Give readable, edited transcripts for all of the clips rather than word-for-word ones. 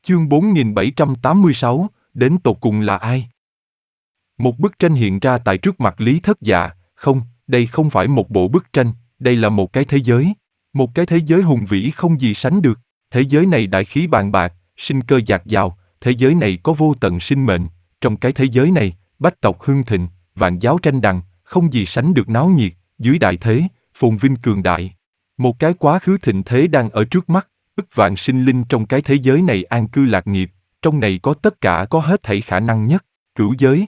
Chương 4786, đến tột cùng là ai? Một bức tranh hiện ra tại trước mặt Lý Thất Dạ, không, đây không phải một bộ bức tranh, đây là một cái thế giới. Một cái thế giới hùng vĩ không gì sánh được. Thế giới này đại khí bàn bạc, sinh cơ dạt dào, thế giới này có vô tận sinh mệnh. Trong cái thế giới này, bách tộc hưng thịnh, vạn giáo tranh đằng, không gì sánh được náo nhiệt, dưới đại thế, phồn vinh cường đại. Một cái quá khứ thịnh thế đang ở trước mắt, ức vạn sinh linh trong cái thế giới này an cư lạc nghiệp, trong này có tất cả có hết thảy khả năng nhất, cửu giới.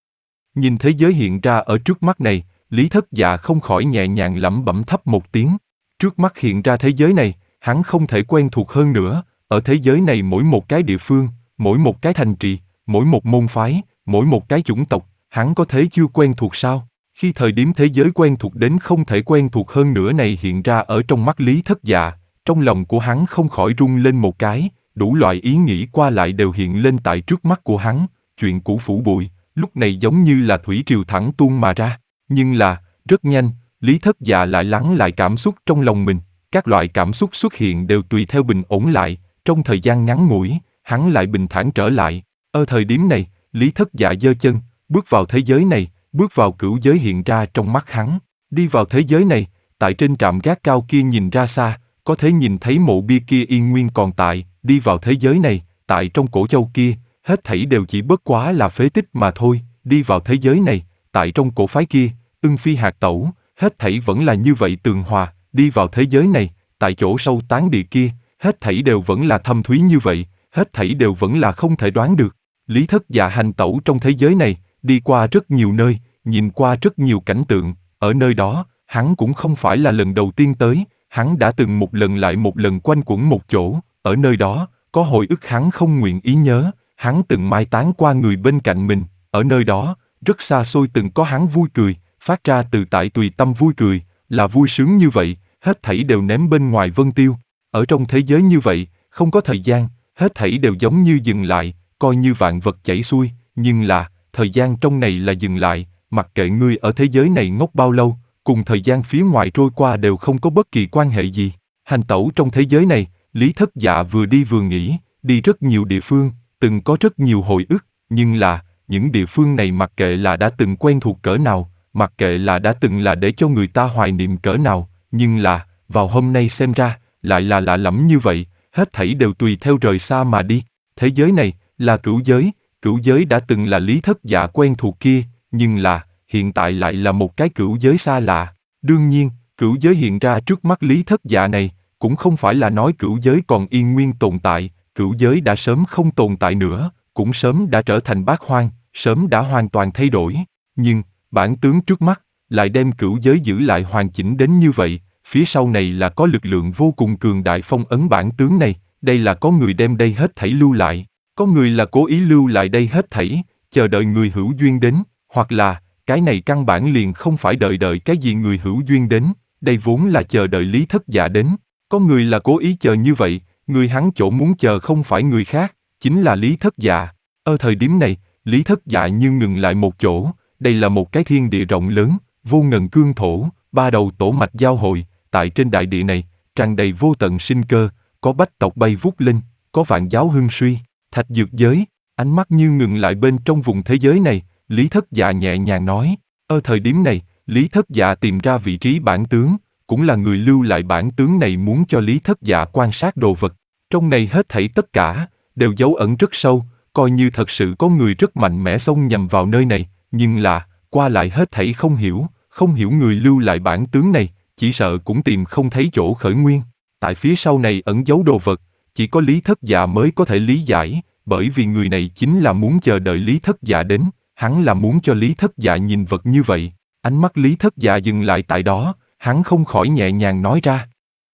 Nhìn thế giới hiện ra ở trước mắt này, Lý Thất Dạ không khỏi nhẹ nhàng lẩm bẩm thấp một tiếng. Trước mắt hiện ra thế giới này, hắn không thể quen thuộc hơn nữa, ở thế giới này mỗi một cái địa phương, mỗi một cái thành trì, mỗi một môn phái, mỗi một cái chủng tộc, hắn có thế chưa quen thuộc sao? Khi thời điểm thế giới quen thuộc đến không thể quen thuộc hơn nữa này hiện ra ở trong mắt Lý Thất Dạ, trong lòng của hắn không khỏi rung lên một cái, đủ loại ý nghĩ qua lại đều hiện lên tại trước mắt của hắn, chuyện cũ phủ bụi, lúc này giống như là thủy triều thẳng tuôn mà ra. Nhưng là, rất nhanh, Lý Thất Dạ lại lắng lại cảm xúc trong lòng mình, các loại cảm xúc xuất hiện đều tùy theo bình ổn lại, trong thời gian ngắn ngủi, hắn lại bình thản trở lại. Ở thời điểm này, Lý Thất Dạ giơ chân, bước vào thế giới này, bước vào cửu giới hiện ra trong mắt hắn. Đi vào thế giới này, tại trên trạm gác cao kia nhìn ra xa, có thể nhìn thấy mộ bia kia yên nguyên còn tại. Đi vào thế giới này, tại trong cổ châu kia, hết thảy đều chỉ bất quá là phế tích mà thôi. Đi vào thế giới này, tại trong cổ phái kia, ưng phi hạt tẩu, hết thảy vẫn là như vậy tường hòa. Đi vào thế giới này, tại chỗ sâu tán địa kia, hết thảy đều vẫn là thâm thúy như vậy, hết thảy đều vẫn là không thể đoán được. Lý Thất Dạ hành tẩu trong thế giới này, đi qua rất nhiều nơi, nhìn qua rất nhiều cảnh tượng, ở nơi đó, hắn cũng không phải là lần đầu tiên tới, hắn đã từng một lần lại một lần quanh quẩn một chỗ, ở nơi đó, có hồi ức hắn không nguyện ý nhớ, hắn từng mai táng qua người bên cạnh mình, ở nơi đó, rất xa xôi từng có hắn vui cười, phát ra từ tại tùy tâm vui cười, là vui sướng như vậy, hết thảy đều ném bên ngoài vân tiêu. Ở trong thế giới như vậy, không có thời gian, hết thảy đều giống như dừng lại, coi như vạn vật chảy xuôi, nhưng là, thời gian trong này là dừng lại, mặc kệ ngươi ở thế giới này ngốc bao lâu, cùng thời gian phía ngoài trôi qua đều không có bất kỳ quan hệ gì. Hành tẩu trong thế giới này, Lý Thất Dạ vừa đi vừa nghĩ, đi rất nhiều địa phương, từng có rất nhiều hồi ức, nhưng là, những địa phương này mặc kệ là đã từng quen thuộc cỡ nào, mặc kệ là đã từng là để cho người ta hoài niệm cỡ nào, nhưng là, vào hôm nay xem ra, lại là lạ lẫm như vậy, hết thảy đều tùy theo rời xa mà đi. Thế giới này, là cửu giới đã từng là Lý Thất Dạ quen thuộc kia, nhưng là, hiện tại lại là một cái cửu giới xa lạ. Đương nhiên, cửu giới hiện ra trước mắt Lý Thất Dạ này, cũng không phải là nói cửu giới còn yên nguyên tồn tại, cửu giới đã sớm không tồn tại nữa, cũng sớm đã trở thành bát hoang, sớm đã hoàn toàn thay đổi. Nhưng, bản tướng trước mắt, lại đem cửu giới giữ lại hoàn chỉnh đến như vậy, phía sau này là có lực lượng vô cùng cường đại phong ấn bản tướng này, đây là có người đem đây hết thảy lưu lại, có người là cố ý lưu lại đây hết thảy, chờ đợi người hữu duyên đến, hoặc là, cái này căn bản liền không phải đợi cái gì người hữu duyên đến, đây vốn là chờ đợi Lý Thất Dạ đến, có người là cố ý chờ như vậy, người hắn chỗ muốn chờ không phải người khác, chính là Lý Thất Dạ. Ở thời điểm này, Lý Thất Dạ như ngừng lại một chỗ, đây là một cái thiên địa rộng lớn, vô ngần cương thổ, ba đầu tổ mạch giao hội, tại trên đại địa này, tràn đầy vô tận sinh cơ, có bách tộc bay vút lên, có vạn giáo hưng suy, thạch dược giới, ánh mắt như ngừng lại bên trong vùng thế giới này, Lý Thất Dạ nhẹ nhàng nói, ở thời điểm này, Lý Thất Dạ tìm ra vị trí bản tướng, cũng là người lưu lại bản tướng này muốn cho Lý Thất Dạ quan sát đồ vật, trong này hết thảy tất cả, đều dấu ẩn rất sâu, coi như thật sự có người rất mạnh mẽ xông nhầm vào nơi này, nhưng là, qua lại hết thảy không hiểu người lưu lại bản tướng này, chỉ sợ cũng tìm không thấy chỗ khởi nguyên. Tại phía sau này ẩn giấu đồ vật, chỉ có Lý Thất Dạ mới có thể lý giải, bởi vì người này chính là muốn chờ đợi Lý Thất Dạ đến, hắn là muốn cho Lý Thất Dạ nhìn vật như vậy. Ánh mắt Lý Thất Dạ dừng lại tại đó, hắn không khỏi nhẹ nhàng nói ra.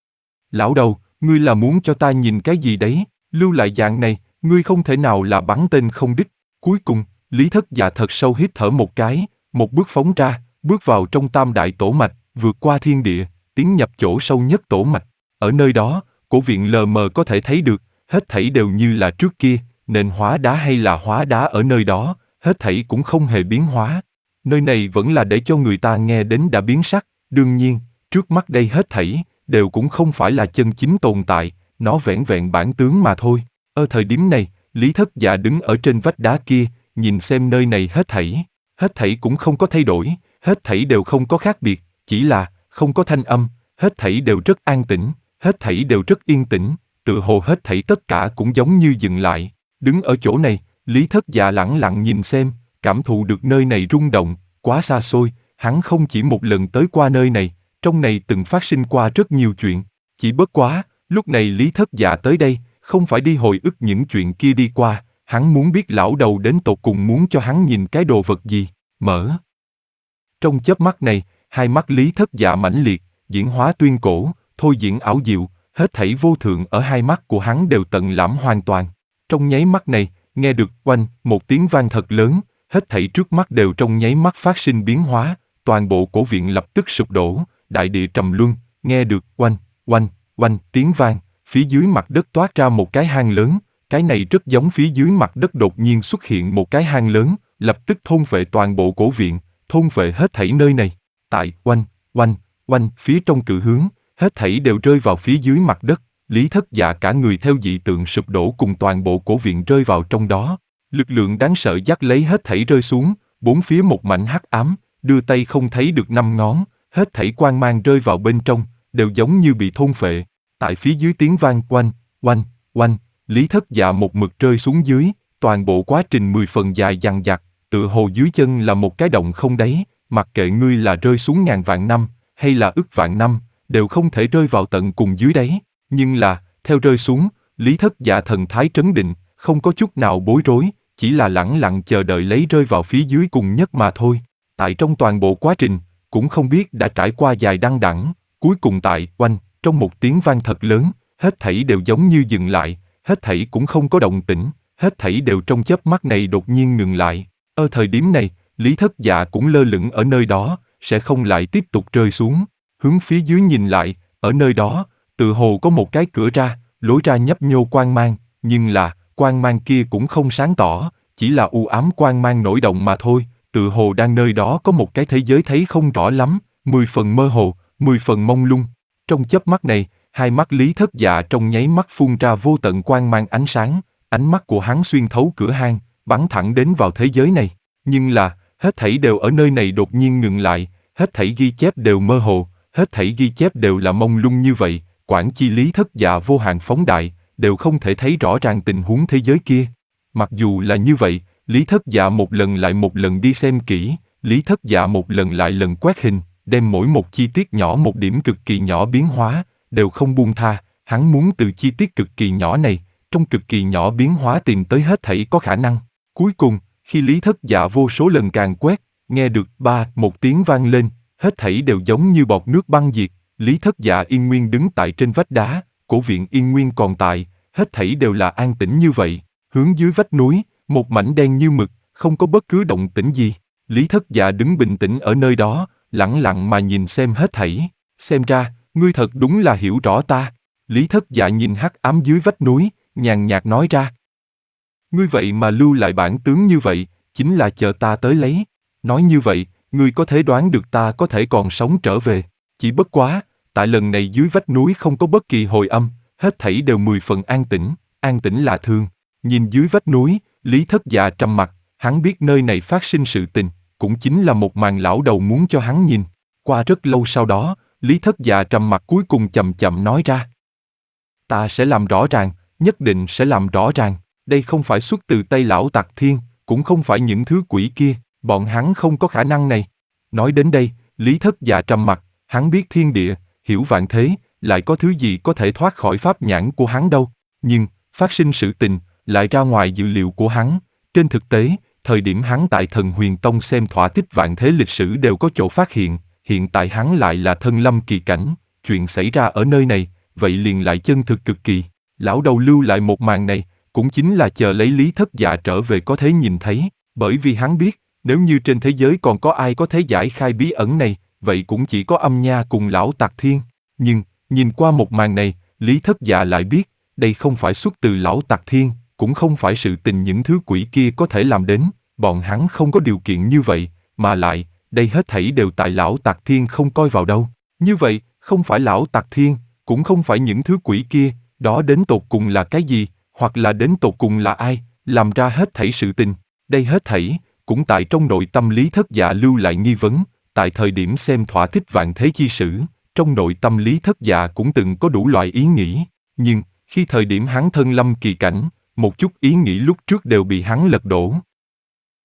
Lão đầu, ngươi là muốn cho ta nhìn cái gì đấy, lưu lại dạng này, ngươi không thể nào là bắn tên không đích. Cuối cùng, Lý Thất Dạ thật sâu hít thở một cái, một bước phóng ra, bước vào trong tam đại tổ mạch, vượt qua thiên địa, tiến nhập chỗ sâu nhất tổ mạch. Ở nơi đó, cổ viện lờ mờ có thể thấy được, hết thảy đều như là trước kia, nền hóa đá hay là hóa đá ở nơi đó, hết thảy cũng không hề biến hóa. Nơi này vẫn là để cho người ta nghe đến đã biến sắc, đương nhiên, trước mắt đây hết thảy, đều cũng không phải là chân chính tồn tại, nó vẻn vẹn bản tướng mà thôi. Ở thời điểm này, Lý Thất Dạ đứng ở trên vách đá kia, nhìn xem nơi này hết thảy cũng không có thay đổi, hết thảy đều không có khác biệt, chỉ là không có thanh âm, hết thảy đều rất an tĩnh, hết thảy đều rất yên tĩnh, tựa hồ hết thảy tất cả cũng giống như dừng lại. Đứng ở chỗ này, Lý Thất Dạ lẳng lặng nhìn xem, cảm thụ được nơi này rung động, quá xa xôi, hắn không chỉ một lần tới qua nơi này, trong này từng phát sinh qua rất nhiều chuyện, chỉ bất quá, lúc này Lý Thất Dạ tới đây, không phải đi hồi ức những chuyện kia đi qua, hắn muốn biết lão đầu đến tột cùng muốn cho hắn nhìn cái đồ vật gì, mở. Trong chớp mắt này, hai mắt Lý Thất Dạ mãnh liệt, diễn hóa tuyên cổ, thôi diễn ảo diệu, hết thảy vô thượng ở hai mắt của hắn đều tận lãm hoàn toàn. Trong nháy mắt này, nghe được oanh một tiếng vang thật lớn, hết thảy trước mắt đều trong nháy mắt phát sinh biến hóa, toàn bộ cổ viện lập tức sụp đổ, đại địa trầm luân, nghe được oanh, oanh, oanh tiếng vang, phía dưới mặt đất toát ra một cái hang lớn, cái này rất giống phía dưới mặt đất đột nhiên xuất hiện một cái hang lớn, lập tức thôn phệ toàn bộ cổ viện, thôn phệ hết thảy nơi này. Tại oanh, oanh, oanh phía trong cự hướng, hết thảy đều rơi vào phía dưới mặt đất, Lý Thất Dạ cả người theo dị tượng sụp đổ cùng toàn bộ cổ viện rơi vào trong đó. Lực lượng đáng sợ dắt lấy hết thảy rơi xuống, bốn phía một mảnh hắc ám, đưa tay không thấy được năm ngón, hết thảy quang mang rơi vào bên trong, đều giống như bị thôn phệ. Tại phía dưới tiếng vang oanh, oanh, oanh, Lý Thất Dạ một mực rơi xuống dưới, toàn bộ quá trình 10 phần dài dằng dặc, tựa hồ dưới chân là một cái động không đáy, mặc kệ ngươi là rơi xuống ngàn vạn năm, hay là ức vạn năm, đều không thể rơi vào tận cùng dưới đáy. Nhưng là, theo rơi xuống, Lý Thất Dạ thần thái trấn định, không có chút nào bối rối, chỉ là lẳng lặng chờ đợi lấy rơi vào phía dưới cùng nhất mà thôi. Tại trong toàn bộ quá trình, cũng không biết đã trải qua dài đăng đẵng, cuối cùng tại oanh, trong một tiếng vang thật lớn, hết thảy đều giống như dừng lại, hết thảy cũng không có động tĩnh, hết thảy đều trong chớp mắt này đột nhiên ngừng lại. Ở thời điểm này, Lý Thất Dạ cũng lơ lửng ở nơi đó, sẽ không lại tiếp tục rơi xuống. Hướng phía dưới nhìn lại, ở nơi đó, tự hồ có một cái cửa ra, lối ra nhấp nhô quang mang, nhưng là, quang mang kia cũng không sáng tỏ, chỉ là u ám quang mang nổi động mà thôi, tự hồ đang nơi đó có một cái thế giới thấy không rõ lắm, 10 phần mơ hồ, 10 phần mông lung. Trong chớp mắt này, hai mắt Lý Thất Dạ trong nháy mắt phun ra vô tận quang mang ánh sáng, ánh mắt của hắn xuyên thấu cửa hang, bắn thẳng đến vào thế giới này. Nhưng là, hết thảy đều ở nơi này đột nhiên ngừng lại, hết thảy ghi chép đều mơ hồ, hết thảy ghi chép đều là mông lung như vậy, quản chi Lý Thất Dạ vô hạn phóng đại, đều không thể thấy rõ ràng tình huống thế giới kia. Mặc dù là như vậy, Lý Thất Dạ một lần lại một lần đi xem kỹ, Lý Thất Dạ một lần lại lần quét hình, đem mỗi một chi tiết nhỏ một điểm cực kỳ nhỏ biến hóa, đều không buông tha, hắn muốn từ chi tiết cực kỳ nhỏ này, trong cực kỳ nhỏ biến hóa tìm tới hết thảy có khả năng. Cuối cùng, khi Lý Thất Dạ vô số lần càng quét, nghe được một tiếng vang lên, hết thảy đều giống như bọt nước băng diệt, Lý Thất Dạ yên nguyên đứng tại trên vách đá, cổ viện yên nguyên còn tại, hết thảy đều là an tĩnh như vậy, hướng dưới vách núi, một mảnh đen như mực, không có bất cứ động tĩnh gì. Lý Thất Dạ đứng bình tĩnh ở nơi đó, lẳng lặng mà nhìn xem hết thảy. Xem ra, ngươi thật đúng là hiểu rõ ta. Lý Thất Dạ nhìn hắc ám dưới vách núi, nhàn nhạt nói ra. Ngươi vậy mà lưu lại bản tướng như vậy, chính là chờ ta tới lấy. Nói như vậy, ngươi có thể đoán được ta có thể còn sống trở về. Chỉ bất quá, tại lần này dưới vách núi không có bất kỳ hồi âm, hết thảy đều 10 phần an tĩnh lạ thường. Nhìn dưới vách núi, Lý Thất Dạ trầm mặc, hắn biết nơi này phát sinh sự tình, cũng chính là một màn lão đầu muốn cho hắn nhìn. Qua rất lâu sau đó, Lý Thất Dạ trầm mặc cuối cùng chậm chậm nói ra. Ta sẽ làm rõ ràng, nhất định sẽ làm rõ ràng, đây không phải xuất từ tay lão Tặc Thiên, cũng không phải những thứ quỷ kia, bọn hắn không có khả năng này. Nói đến đây, Lý Thất Dạ trầm mặc, hắn biết thiên địa, hiểu vạn thế, lại có thứ gì có thể thoát khỏi pháp nhãn của hắn đâu. Nhưng, phát sinh sự tình, lại ra ngoài dự liệu của hắn. Trên thực tế, thời điểm hắn tại Thần Huyền Tông xem thỏa thích vạn thế lịch sử đều có chỗ phát hiện tại hắn lại là thân lâm kỳ cảnh, chuyện xảy ra ở nơi này, vậy liền lại chân thực cực kỳ. Lão đầu lưu lại một màn này, cũng chính là chờ lấy Lý Thất Dạ trở về có thể nhìn thấy, bởi vì hắn biết, nếu như trên thế giới còn có ai có thể giải khai bí ẩn này, vậy cũng chỉ có Âm Nha cùng lão Tặc Thiên. Nhưng, nhìn qua một màn này, Lý Thất Dạ lại biết, đây không phải xuất từ lão Tặc Thiên, cũng không phải sự tình những thứ quỷ kia có thể làm đến, bọn hắn không có điều kiện như vậy, mà lại, đây hết thảy đều tại lão Tặc Thiên không coi vào đâu. Như vậy, không phải lão Tặc Thiên, cũng không phải những thứ quỷ kia, đó đến tột cùng là cái gì, Hoặc là đến tột cùng là ai, làm ra hết thảy sự tình. Đây hết thảy, cũng tại trong nội tâm Lý Thất Dạ lưu lại nghi vấn, tại thời điểm xem thỏa thích vạn thế chi sử, trong nội tâm Lý Thất Dạ cũng từng có đủ loại ý nghĩ, nhưng, khi thời điểm hắn thân lâm kỳ cảnh, một chút ý nghĩ lúc trước đều bị hắn lật đổ.